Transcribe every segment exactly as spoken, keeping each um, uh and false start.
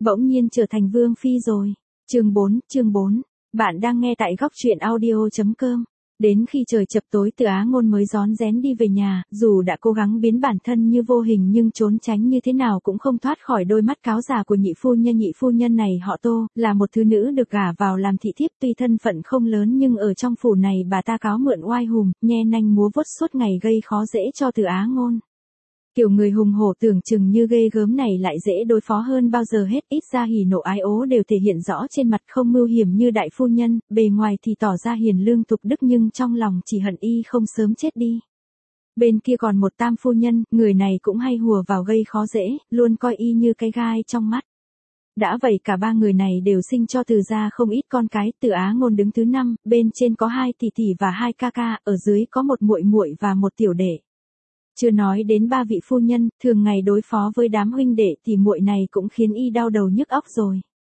bỗng nhiên trở thành vương phi rồi. Chương bốn, chương bốn. Bạn đang nghe tại góc truyện audio chấm com. Đến khi trời chập tối Từ Á Ngôn mới rón rén đi về nhà, dù đã cố gắng biến bản thân như vô hình nhưng trốn tránh như thế nào cũng không thoát khỏi đôi mắt cáo già của nhị phu nhân. Nhị phu nhân này họ Tô, là một thứ nữ được gả vào làm thị thiếp, tuy thân phận không lớn nhưng ở trong phủ này bà ta cáo mượn oai hùng, nhe nanh múa vuốt suốt ngày gây khó dễ cho Từ Á Ngôn. Kiểu người hùng hổ tưởng chừng như ghê gớm này lại dễ đối phó hơn bao giờ hết, ít ra hỉ nộ ái ố đều thể hiện rõ trên mặt, không mưu hiểm như đại phu nhân, bề ngoài thì tỏ ra hiền lương tục đức nhưng trong lòng chỉ hận y không sớm chết đi. Bên kia còn một tam phu nhân, người này cũng hay hùa vào gây khó dễ, luôn coi y như cái gai trong mắt. Đã vậy cả ba người này đều sinh cho Từ gia không ít con cái. Từ Á Ngôn đứng thứ năm, bên trên có hai tỷ tỷ và hai ca ca, ở dưới có một muội muội và một tiểu đệ. Chưa nói đến ba vị phu nhân, thường ngày đối phó với đám huynh đệ thì muội này cũng khiến y đau đầu nhức óc rồi.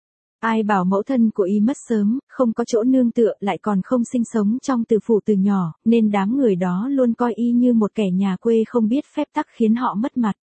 Ai bảo mẫu thân của y mất sớm, không có chỗ nương tựa, lại còn không sinh sống trong tử phủ từ nhỏ, nên đám người đó luôn coi y như một kẻ nhà quê không biết phép tắc khiến họ mất mặt.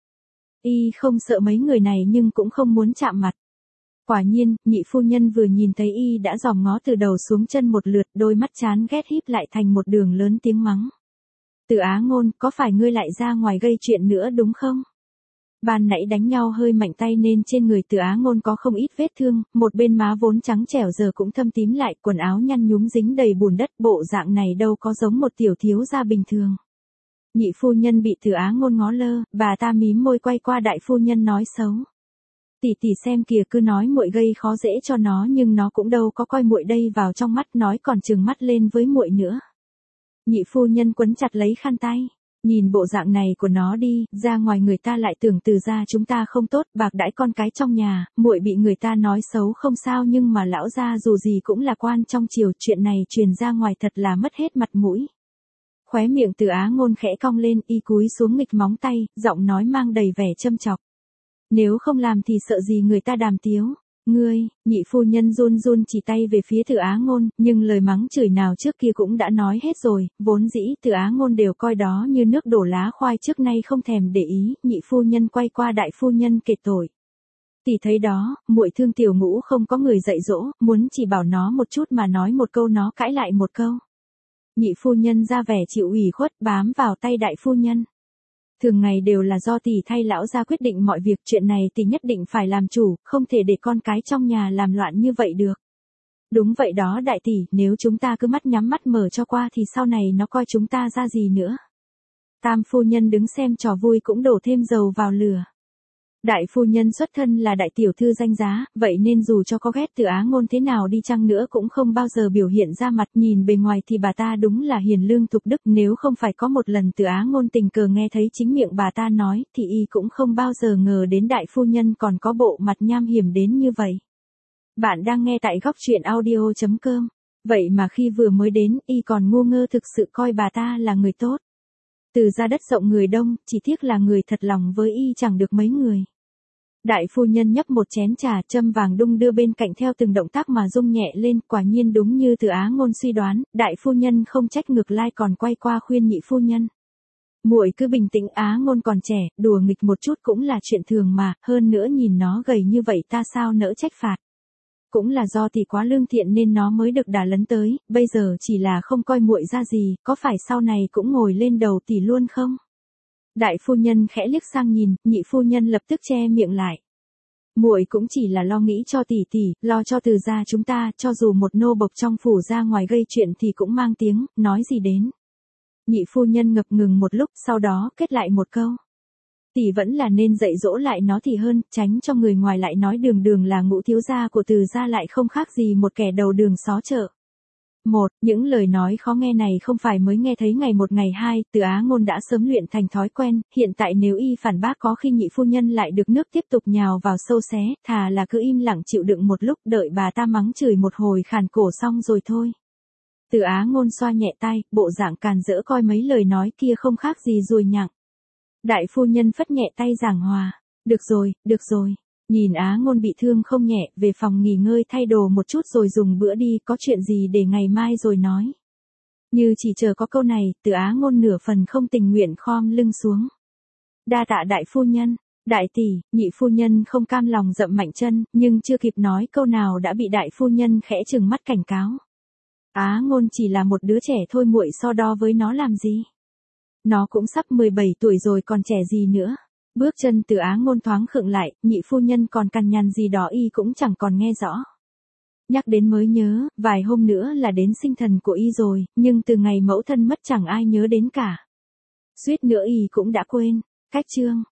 Y không sợ mấy người này nhưng cũng không muốn chạm mặt. Quả nhiên, nhị phu nhân vừa nhìn thấy y đã dòm ngó từ đầu xuống chân một lượt, đôi mắt chán ghét híp lại thành một đường lớn tiếng mắng. Từ Á Ngôn, có phải ngươi lại ra ngoài gây chuyện nữa đúng không? Ban nãy đánh nhau hơi mạnh tay nên trên người Từ Á Ngôn có không ít vết thương, một bên má vốn trắng trẻo giờ cũng thâm tím lại, quần áo nhăn nhúm dính đầy bùn đất, bộ dạng này đâu có giống một tiểu thiếu gia bình thường. Nhị phu nhân bị Từ Á Ngôn ngó lơ, bà ta mím môi quay qua đại phu nhân nói xấu. Tỷ tỷ xem kìa, cứ nói muội gây khó dễ cho nó nhưng nó cũng đâu có coi muội đây vào trong mắt, nói còn trừng mắt lên với muội nữa. Nhị phu nhân quấn chặt lấy khăn tay. Nhìn bộ dạng này của nó đi, ra ngoài người ta lại tưởng Từ gia chúng ta không tốt, bạc đãi con cái trong nhà, muội bị người ta nói xấu không sao nhưng mà lão gia dù gì cũng là quan trong triều, chuyện này truyền ra ngoài thật là mất hết mặt mũi. Khóe miệng Từ Á Ngôn khẽ cong lên, y cúi xuống nghịch móng tay, giọng nói mang đầy vẻ châm chọc. Nếu không làm thì sợ gì người ta đàm tiếu. Ngươi, nhị phu nhân run run chỉ tay về phía Từ Á Ngôn, nhưng lời mắng chửi nào trước kia cũng đã nói hết rồi, vốn dĩ Từ Á Ngôn đều coi đó như nước đổ lá khoai, trước nay không thèm để ý. Nhị phu nhân quay qua đại phu nhân kể tội. Tỷ thấy đó, muội thương tiểu ngũ không có người dạy dỗ, muốn chỉ bảo nó một chút mà nói một câu nó cãi lại một câu. Nhị phu nhân ra vẻ chịu ủy khuất, bám vào tay đại phu nhân. Thường ngày đều là do tỷ thay lão gia quyết định mọi việc, chuyện này tỷ nhất định phải làm chủ, không thể để con cái trong nhà làm loạn như vậy được. Đúng vậy đó đại tỷ, nếu chúng ta cứ mắt nhắm mắt mở cho qua thì sau này nó coi chúng ta ra gì nữa. Tam phu nhân đứng xem trò vui cũng đổ thêm dầu vào lửa. Đại phu nhân xuất thân là đại tiểu thư danh giá, vậy nên dù cho có ghét Từ Á Ngôn thế nào đi chăng nữa cũng không bao giờ biểu hiện ra mặt, nhìn bề ngoài thì bà ta đúng là hiền lương thục đức, nếu không phải có một lần Từ Á Ngôn tình cờ nghe thấy chính miệng bà ta nói, thì y cũng không bao giờ ngờ đến đại phu nhân còn có bộ mặt nham hiểm đến như vậy. Bạn đang nghe tại góc truyện audio chấm com. Vậy mà khi vừa mới đến, y còn ngu ngơ thực sự coi bà ta là người tốt. Từ gia đất rộng người đông, chỉ tiếc là người thật lòng với y chẳng được mấy người. Đại phu nhân nhấp một chén trà, châm vàng đung đưa bên cạnh theo từng động tác mà rung nhẹ lên, quả nhiên đúng như Từ Á Ngôn suy đoán, đại phu nhân không trách ngược lại còn quay qua khuyên nhị phu nhân. Muội cứ bình tĩnh, Á Ngôn còn trẻ, đùa nghịch một chút cũng là chuyện thường mà, hơn nữa nhìn nó gầy như vậy ta sao nỡ trách phạt. Cũng là do tỷ quá lương thiện nên nó mới được đà lấn tới, bây giờ chỉ là không coi muội ra gì, có phải sau này cũng ngồi lên đầu tỷ luôn không? Đại phu nhân khẽ liếc sang nhìn, nhị phu nhân lập tức che miệng lại. Muội cũng chỉ là lo nghĩ cho tỷ tỷ, lo cho Từ gia chúng ta, cho dù một nô bộc trong phủ ra ngoài gây chuyện thì cũng mang tiếng, nói gì đến. Nhị phu nhân ngập ngừng một lúc, sau đó kết lại một câu. Tỷ vẫn là nên dạy dỗ lại nó thì hơn, tránh cho người ngoài lại nói đường đường là ngũ thiếu gia của Từ gia lại không khác gì một kẻ đầu đường xó chợ. Một, những lời nói khó nghe này không phải mới nghe thấy ngày một ngày hai, Từ Á Ngôn đã sớm luyện thành thói quen, hiện tại nếu y phản bác có khi nhị phu nhân lại được nước tiếp tục nhào vào sâu xé, thà là cứ im lặng chịu đựng một lúc, đợi bà ta mắng chửi một hồi khàn cổ xong rồi thôi. Từ Á Ngôn xoa nhẹ tay, bộ dạng càn rỡ coi mấy lời nói kia không khác gì ruồi nhặng. Đại phu nhân phất nhẹ tay giảng hòa, được rồi, được rồi. Nhìn Á Ngôn bị thương không nhẹ, về phòng nghỉ ngơi thay đồ một chút rồi dùng bữa đi, có chuyện gì để ngày mai rồi nói. Như chỉ chờ có câu này, Từ Á Ngôn nửa phần không tình nguyện khom lưng xuống. Đa tạ đại phu nhân. Đại tỷ, nhị phu nhân không cam lòng dậm mạnh chân, nhưng chưa kịp nói câu nào đã bị đại phu nhân khẽ trừng mắt cảnh cáo. Á Ngôn chỉ là một đứa trẻ thôi, muội so đo với nó làm gì? Nó cũng sắp mười bảy tuổi rồi còn trẻ gì nữa. Bước chân từ Á Ngôn thoáng khựng lại, nhị phu nhân còn cằn nhằn gì đó y cũng chẳng còn nghe rõ. Nhắc đến mới nhớ, vài hôm nữa là đến sinh thần của y rồi, nhưng từ ngày mẫu thân mất chẳng ai nhớ đến cả. Suýt nữa y cũng đã quên. Cách chương